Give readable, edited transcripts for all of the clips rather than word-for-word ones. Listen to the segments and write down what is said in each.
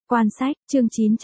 Quan sách, chương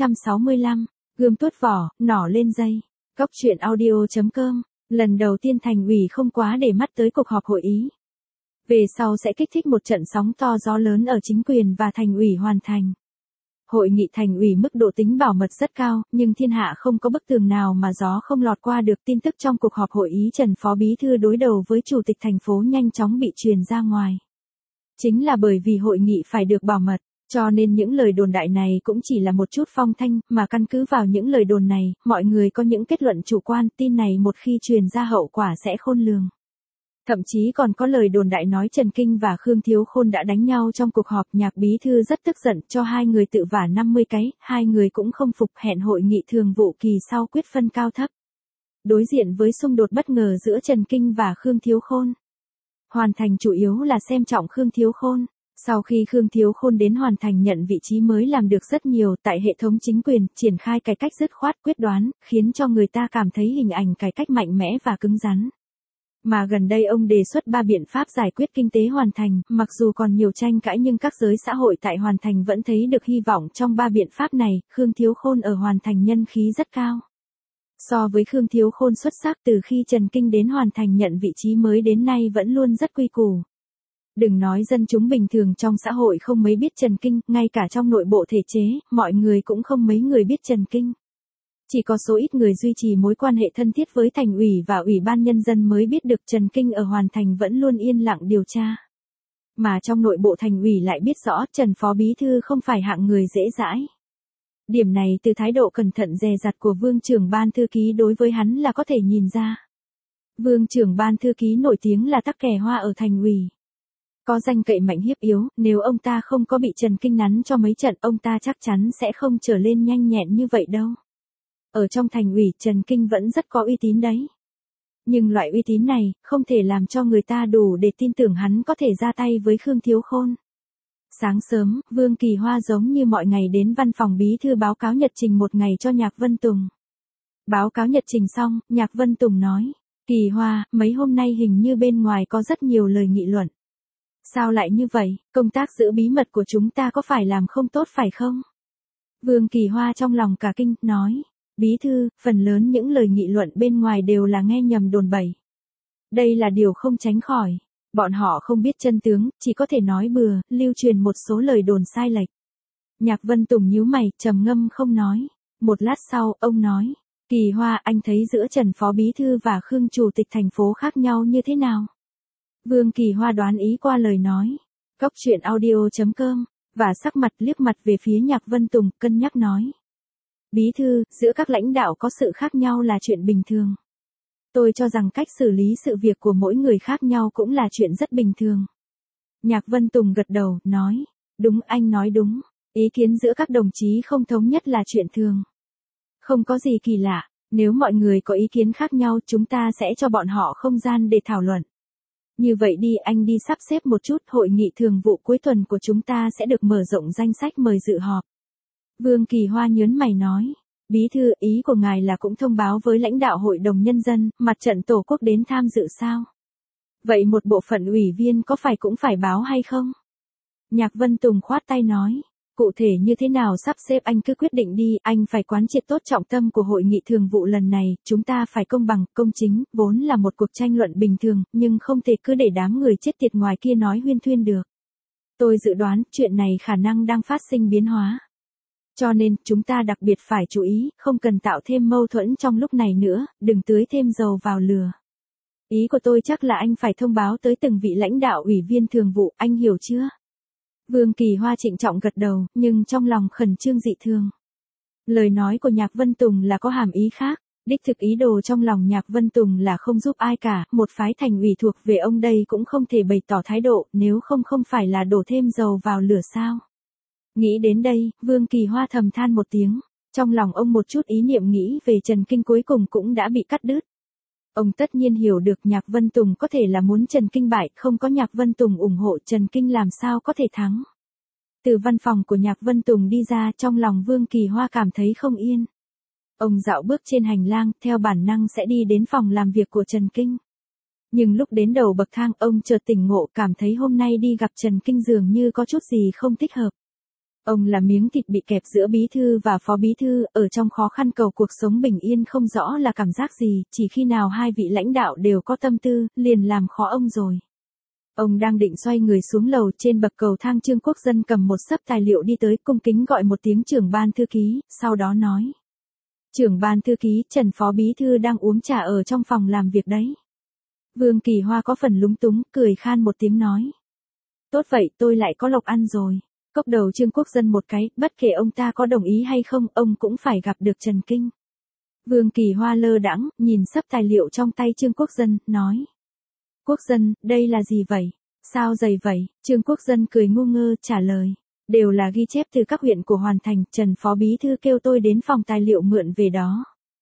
965, gươm tuốt vỏ, nỏ lên dây. Góc truyện audio.com, lần đầu tiên thành ủy không quá để mắt tới cuộc họp hội ý. Về sau sẽ kích thích một trận sóng to gió lớn ở chính quyền và thành ủy hoàn thành. Hội nghị thành ủy mức độ tính bảo mật rất cao, nhưng thiên hạ không có bức tường nào mà gió không lọt qua được. Tin tức trong cuộc họp hội ý Trần Phó Bí Thư đối đầu với Chủ tịch thành phố nhanh chóng bị truyền ra ngoài. Chính là bởi vì hội nghị phải được bảo mật, cho nên những lời đồn đại này cũng chỉ là một chút phong thanh, mà căn cứ vào những lời đồn này, mọi người có những kết luận chủ quan. Tin này một khi truyền ra hậu quả sẽ khôn lường. Thậm chí còn có lời đồn đại nói Trần Kinh và Khương Thiếu Khôn đã đánh nhau trong cuộc họp. Nhạc bí thư rất tức giận, cho hai người tự vả 50 cái, hai người cũng không phục, hẹn hội nghị thường vụ kỳ sau quyết phân cao thấp. Đối diện với xung đột bất ngờ giữa Trần Kinh và Khương Thiếu Khôn, Hoàn Thành chủ yếu là xem trọng Khương Thiếu Khôn. Sau khi Khương Thiếu Khôn đến Hoàn Thành nhận vị trí mới làm được rất nhiều tại hệ thống chính quyền, triển khai cải cách dứt khoát quyết đoán, khiến cho người ta cảm thấy hình ảnh cải cách mạnh mẽ và cứng rắn. Mà gần đây ông đề xuất 3 biện pháp giải quyết kinh tế Hoàn Thành, mặc dù còn nhiều tranh cãi nhưng các giới xã hội tại Hoàn Thành vẫn thấy được hy vọng trong 3 biện pháp này. Khương Thiếu Khôn ở Hoàn Thành nhân khí rất cao. So với Khương Thiếu Khôn xuất sắc từ khi Trần Kinh đến Hoàn Thành nhận vị trí mới đến nay vẫn luôn rất quy củ. Đừng nói dân chúng bình thường trong xã hội không mấy biết Trần Kinh, ngay cả trong nội bộ thể chế, mọi người cũng không mấy người biết Trần Kinh. Chỉ có số ít người duy trì mối quan hệ thân thiết với thành ủy và ủy ban nhân dân mới biết được Trần Kinh ở Hoàn Thành vẫn luôn yên lặng điều tra. Mà trong nội bộ thành ủy lại biết rõ Trần Phó Bí Thư không phải hạng người dễ dãi. Điểm này từ thái độ cẩn thận dè dặt của Vương trưởng ban thư ký đối với hắn là có thể nhìn ra. Vương trưởng ban thư ký nổi tiếng là tắc kè hoa ở thành ủy. Có danh cậy mạnh hiếp yếu, nếu ông ta không có bị Trần Kinh nắn cho mấy trận, ông ta chắc chắn sẽ không trở lên nhanh nhẹn như vậy đâu. Ở trong thành ủy, Trần Kinh vẫn rất có uy tín đấy. Nhưng loại uy tín này, không thể làm cho người ta đủ để tin tưởng hắn có thể ra tay với Khương Thiếu Khôn. Sáng sớm, Vương Kỳ Hoa giống như mọi ngày đến văn phòng bí thư báo cáo nhật trình một ngày cho Nhạc Vân Tùng. Báo cáo nhật trình xong, Nhạc Vân Tùng nói, Kỳ Hoa, mấy hôm nay hình như bên ngoài có rất nhiều lời nghị luận. Sao lại như vậy, công tác giữ bí mật của chúng ta có phải làm không tốt phải không? Vương Kỳ Hoa trong lòng cả kinh, nói, Bí thư, phần lớn những lời nghị luận bên ngoài đều là nghe nhầm đồn bậy. Đây là điều không tránh khỏi. Bọn họ không biết chân tướng, chỉ có thể nói bừa, lưu truyền một số lời đồn sai lệch. Nhạc Vân Tùng nhíu mày, trầm ngâm không nói. Một lát sau, ông nói, Kỳ Hoa, anh thấy giữa Trần Phó Bí Thư và Khương Chủ tịch thành phố khác nhau như thế nào? Vương Kỳ Hoa đoán ý qua lời nói. Góc truyện audio.com, và sắc mặt liếc mặt về phía Nhạc Vân Tùng, cân nhắc nói. Bí thư, giữa các lãnh đạo có sự khác nhau là chuyện bình thường. Tôi cho rằng cách xử lý sự việc của mỗi người khác nhau cũng là chuyện rất bình thường. Nhạc Vân Tùng gật đầu, nói, đúng, anh nói đúng, ý kiến giữa các đồng chí không thống nhất là chuyện thường. Không có gì kỳ lạ, nếu mọi người có ý kiến khác nhau chúng ta sẽ cho bọn họ không gian để thảo luận. Như vậy đi, anh đi sắp xếp một chút, hội nghị thường vụ cuối tuần của chúng ta sẽ được mở rộng danh sách mời dự họp. Vương Kỳ Hoa nhớn mày nói, Bí thư, ý của ngài là cũng thông báo với lãnh đạo Hội đồng Nhân dân, Mặt trận Tổ quốc đến tham dự sao? Vậy một bộ phận ủy viên có phải cũng phải báo hay không? Nhạc Vân Tùng khoát tay nói, cụ thể như thế nào sắp xếp anh cứ quyết định đi, anh phải quán triệt tốt trọng tâm của hội nghị thường vụ lần này, chúng ta phải công bằng, công chính, vốn là một cuộc tranh luận bình thường, nhưng không thể cứ để đám người chết tiệt ngoài kia nói huyên thuyên được. Tôi dự đoán, chuyện này khả năng đang phát sinh biến hóa. Cho nên, chúng ta đặc biệt phải chú ý, không cần tạo thêm mâu thuẫn trong lúc này nữa, đừng tưới thêm dầu vào lửa. Ý của tôi chắc là anh phải thông báo tới từng vị lãnh đạo ủy viên thường vụ, anh hiểu chưa? Vương Kỳ Hoa trịnh trọng gật đầu, nhưng trong lòng khẩn trương dị thường. Lời nói của Nhạc Vân Tùng là có hàm ý khác, đích thực ý đồ trong lòng Nhạc Vân Tùng là không giúp ai cả, một phái thành ủy thuộc về ông đây cũng không thể bày tỏ thái độ, nếu không phải là đổ thêm dầu vào lửa sao? Nghĩ đến đây, Vương Kỳ Hoa thầm than một tiếng, trong lòng ông một chút ý niệm nghĩ về Trần Kinh cuối cùng cũng đã bị cắt đứt. Ông tất nhiên hiểu được Nhạc Vân Tùng có thể là muốn Trần Kinh bại, không có Nhạc Vân Tùng ủng hộ Trần Kinh làm sao có thể thắng. Từ văn phòng của Nhạc Vân Tùng đi ra, trong lòng Vương Kỳ Hoa cảm thấy không yên. Ông dạo bước trên hành lang, theo bản năng sẽ đi đến phòng làm việc của Trần Kinh. Nhưng lúc đến đầu bậc thang, ông chợt tỉnh ngộ, cảm thấy hôm nay đi gặp Trần Kinh dường như có chút gì không thích hợp. Ông là miếng thịt bị kẹp giữa bí thư và phó bí thư, ở trong khó khăn cầu cuộc sống bình yên không rõ là cảm giác gì, chỉ khi nào hai vị lãnh đạo đều có tâm tư, liền làm khó ông rồi. Ông đang định xoay người xuống lầu, trên bậc cầu thang Trương Quốc Dân cầm một xấp tài liệu đi tới, cung kính gọi một tiếng trưởng ban thư ký, sau đó nói. Trưởng ban thư ký, Trần phó bí thư đang uống trà ở trong phòng làm việc đấy. Vương Kỳ Hoa có phần lúng túng, cười khan một tiếng nói. Tốt vậy, tôi lại có lộc ăn rồi. Cốc đầu Trương Quốc Dân một cái, bất kể ông ta có đồng ý hay không, ông cũng phải gặp được Trần Kinh. Vương Kỳ Hoa lơ đãng, nhìn xấp tài liệu trong tay Trương Quốc Dân, nói. Quốc Dân, đây là gì vậy? Sao dày vậy? Trương Quốc Dân cười ngu ngơ, trả lời. Đều là ghi chép từ các huyện của Hoàn Thành, Trần phó bí thư kêu tôi đến phòng tài liệu mượn về đó.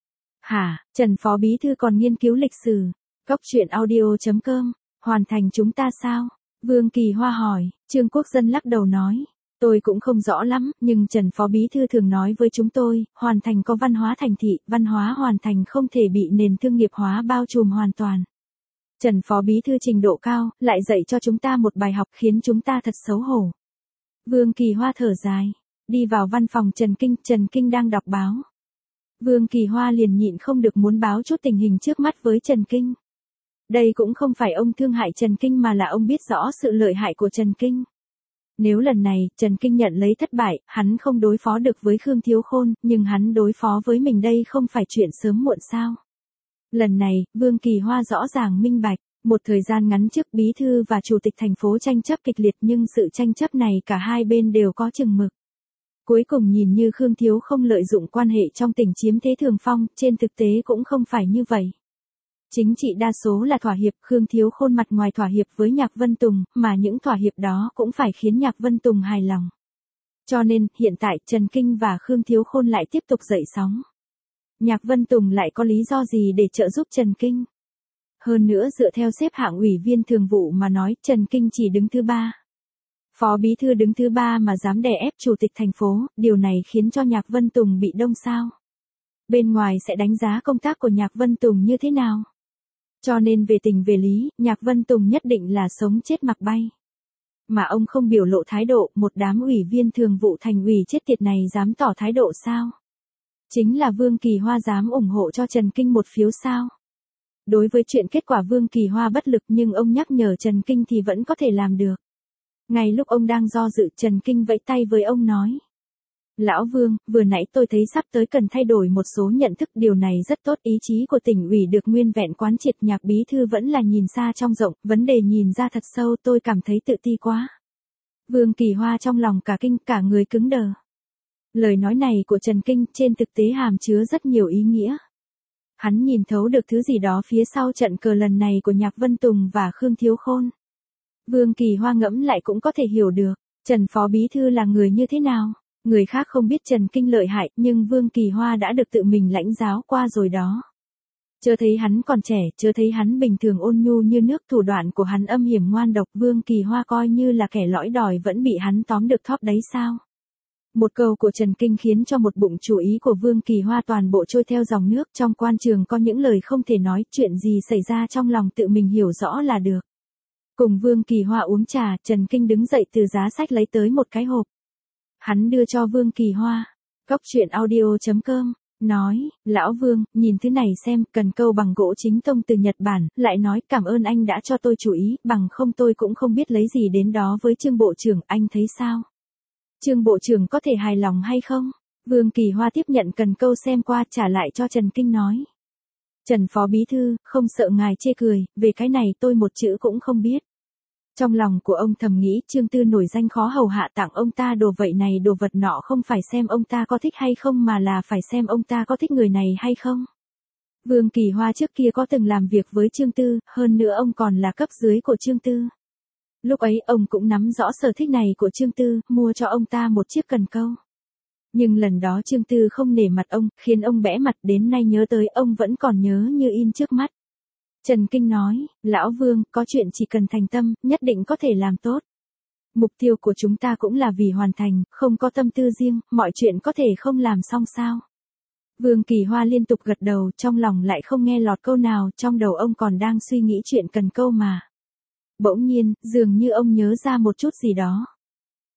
Hả, Trần phó bí thư còn nghiên cứu lịch sử. Cốc truyện audio.com, Hoàn Thành chúng ta sao? Vương Kỳ Hoa hỏi, Trương Quốc Dân lắc đầu nói. Tôi cũng không rõ lắm, nhưng Trần phó bí thư thường nói với chúng tôi, Hoàn Thành có văn hóa thành thị, văn hóa Hoàn Thành không thể bị nền thương nghiệp hóa bao trùm hoàn toàn. Trần phó bí thư trình độ cao, lại dạy cho chúng ta một bài học khiến chúng ta thật xấu hổ. Vương Kỳ Hoa thở dài, đi vào văn phòng Trần Kinh đang đọc báo. Vương Kỳ Hoa liền nhịn không được muốn báo chút tình hình trước mắt với Trần Kinh. Đây cũng không phải ông thương hại Trần Kinh mà là ông biết rõ sự lợi hại của Trần Kinh. Nếu lần này, Trần Kinh nhận lấy thất bại, hắn không đối phó được với Khương Thiếu Khôn, nhưng hắn đối phó với mình đây không phải chuyện sớm muộn sao. Lần này, Vương Kỳ Hoa rõ ràng minh bạch, một thời gian ngắn trước bí thư và chủ tịch thành phố tranh chấp kịch liệt nhưng sự tranh chấp này cả hai bên đều có chừng mực. Cuối cùng nhìn như Khương Thiếu không lợi dụng quan hệ trong tỉnh chiếm thế thượng phong, trên thực tế cũng không phải như vậy. Chính trị đa số là thỏa hiệp, Khương Thiếu Khôn mặt ngoài thỏa hiệp với Nhạc Vân Tùng, mà những thỏa hiệp đó cũng phải khiến Nhạc Vân Tùng hài lòng. Cho nên, hiện tại Trần Kinh và Khương Thiếu Khôn lại tiếp tục dậy sóng. Nhạc Vân Tùng lại có lý do gì để trợ giúp Trần Kinh? Hơn nữa dựa theo xếp hạng ủy viên thường vụ mà nói, Trần Kinh chỉ đứng thứ 3. Phó bí thư đứng thứ 3 mà dám đè ép chủ tịch thành phố, điều này khiến cho Nhạc Vân Tùng bị đông sao. Bên ngoài sẽ đánh giá công tác của Nhạc Vân Tùng như thế nào? Cho nên về tình về lý, Nhạc Vân Tùng nhất định là sống chết mặc bay. Mà ông không biểu lộ thái độ, một đám ủy viên thường vụ thành ủy chết tiệt này dám tỏ thái độ sao? Chính là Vương Kỳ Hoa dám ủng hộ cho Trần Kinh một phiếu sao? Đối với chuyện kết quả Vương Kỳ Hoa bất lực nhưng ông nhắc nhở Trần Kinh thì vẫn có thể làm được. Ngay lúc ông đang do dự, Trần Kinh vẫy tay với ông nói. Lão Vương, vừa nãy tôi thấy sắp tới cần thay đổi một số nhận thức, điều này rất tốt, ý chí của tỉnh ủy được nguyên vẹn quán triệt, Nhạc bí thư vẫn là nhìn xa trông rộng, vấn đề nhìn ra thật sâu, tôi cảm thấy tự ti quá. Vương Kỳ Hoa trong lòng cả kinh, cả người cứng đờ. Lời nói này của Trần Kinh trên thực tế hàm chứa rất nhiều ý nghĩa. Hắn nhìn thấu được thứ gì đó phía sau trận cờ lần này của Nhạc Vân Tùng và Khương Thiếu Khôn. Vương Kỳ Hoa ngẫm lại cũng có thể hiểu được, Trần phó bí thư là người như thế nào. Người khác không biết Trần Kinh lợi hại, nhưng Vương Kỳ Hoa đã được tự mình lãnh giáo qua rồi đó. Chớ thấy hắn còn trẻ, chớ thấy hắn bình thường ôn nhu như nước, thủ đoạn của hắn âm hiểm ngoan độc, Vương Kỳ Hoa coi như là kẻ lõi đòi vẫn bị hắn tóm được thóp đấy sao. Một câu của Trần Kinh khiến cho một bụng chủ ý của Vương Kỳ Hoa toàn bộ trôi theo dòng nước, trong quan trường có những lời không thể nói, chuyện gì xảy ra trong lòng tự mình hiểu rõ là được. Cùng Vương Kỳ Hoa uống trà, Trần Kinh đứng dậy từ giá sách lấy tới một cái hộp. Hắn đưa cho Vương Kỳ Hoa. Cốc truyện audio.com, nói, Lão Vương, nhìn thứ này xem, cần câu bằng gỗ chính tông từ Nhật Bản, lại nói cảm ơn anh đã cho tôi chú ý, bằng không tôi cũng không biết lấy gì đến đó với Trương Bộ trưởng, anh thấy sao? Trương Bộ trưởng có thể hài lòng hay không? Vương Kỳ Hoa tiếp nhận cần câu xem qua, trả lại cho Trần Kinh nói. Trần phó bí thư, không sợ ngài chê cười, về cái này tôi một chữ cũng không biết. Trong lòng của ông thầm nghĩ Trương Tư nổi danh khó hầu hạ, tặng ông ta đồ vậy này đồ vật nọ không phải xem ông ta có thích hay không mà là phải xem ông ta có thích người này hay không. Vương Kỳ Hoa trước kia có từng làm việc với Trương Tư, hơn nữa ông còn là cấp dưới của Trương Tư. Lúc ấy ông cũng nắm rõ sở thích này của Trương Tư, mua cho ông ta một chiếc cần câu. Nhưng lần đó Trương Tư không nể mặt ông, khiến ông bẽ mặt, đến nay nhớ tới ông vẫn còn nhớ như in trước mắt. Trần Kinh nói, Lão Vương, có chuyện chỉ cần thành tâm, nhất định có thể làm tốt. Mục tiêu của chúng ta cũng là vì hoàn thành, không có tâm tư riêng, mọi chuyện có thể không làm xong sao. Vương Kỳ Hoa liên tục gật đầu, trong lòng lại không nghe lọt câu nào, trong đầu ông còn đang suy nghĩ chuyện cần câu mà. Bỗng nhiên, dường như ông nhớ ra một chút gì đó.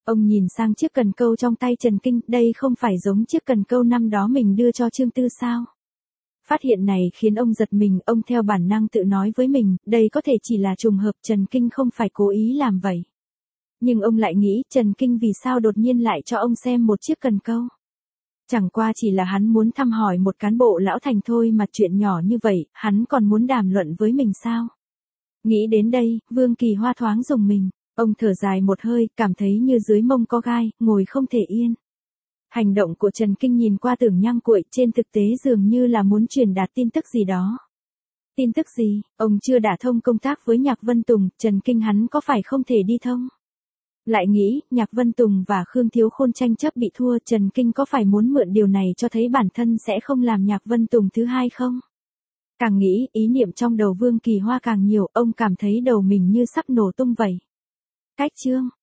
Ông nhìn sang chiếc cần câu trong tay Trần Kinh, đây không phải giống chiếc cần câu năm đó mình đưa cho Trương Tư sao? Phát hiện này khiến ông giật mình, ông theo bản năng tự nói với mình, đây có thể chỉ là trùng hợp, Trần Kinh không phải cố ý làm vậy. Nhưng ông lại nghĩ, Trần Kinh vì sao đột nhiên lại cho ông xem một chiếc cần câu? Chẳng qua chỉ là hắn muốn thăm hỏi một cán bộ lão thành thôi mà chuyện nhỏ như vậy, hắn còn muốn đàm luận với mình sao? Nghĩ đến đây, Vương Kỳ Hoa thoáng rùng mình, ông thở dài một hơi, cảm thấy như dưới mông có gai, ngồi không thể yên. Hành động của Trần Kinh nhìn qua tưởng nhăng cuội, trên thực tế dường như là muốn truyền đạt tin tức gì đó. Tin tức gì? Ông chưa đả thông công tác với Nhạc Vân Tùng, Trần Kinh hắn có phải không thể đi thông? Lại nghĩ, Nhạc Vân Tùng và Khương Thiếu Khôn tranh chấp bị thua, Trần Kinh có phải muốn mượn điều này cho thấy bản thân sẽ không làm Nhạc Vân Tùng thứ hai không? Càng nghĩ, ý niệm trong đầu Vương Kỳ Hoa càng nhiều, ông cảm thấy đầu mình như sắp nổ tung vậy. Cách chương